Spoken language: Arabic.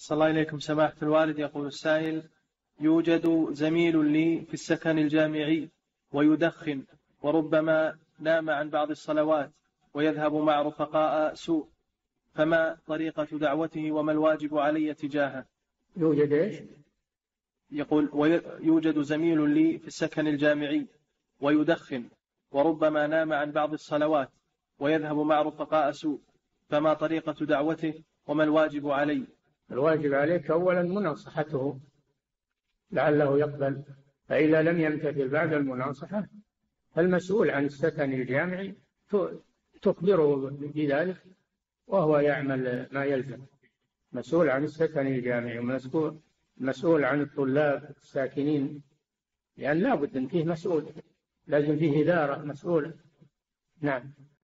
صلى الله إليكم سماحة الوالد. يقول السائل: يوجد زميل لي في السكن الجامعي ويدخن، وربما نام عن بعض الصلوات ويذهب مع رفقاء سوء، فما طريقة دعوته وما الواجب علي تجاهه؟ يوجد إيش؟ يقول: يوجد زميل لي في السكن الجامعي ويدخن، وربما نام عن بعض الصلوات ويذهب مع رفقاء سوء، فما طريقة دعوته وما الواجب علي؟ الواجب عليك أولا مناصحته لعله يقبل، فإذا لم يمتثل بعد المناصحة فالمسؤول عن السكن الجامعي تخبره بذلك وهو يعمل ما يلزم. مسؤول عن السكن الجامعي مسؤول عن الطلاب الساكنين، لأن لا بد أن فيه مسؤول، لازم فيه إدارة مسؤولة. نعم.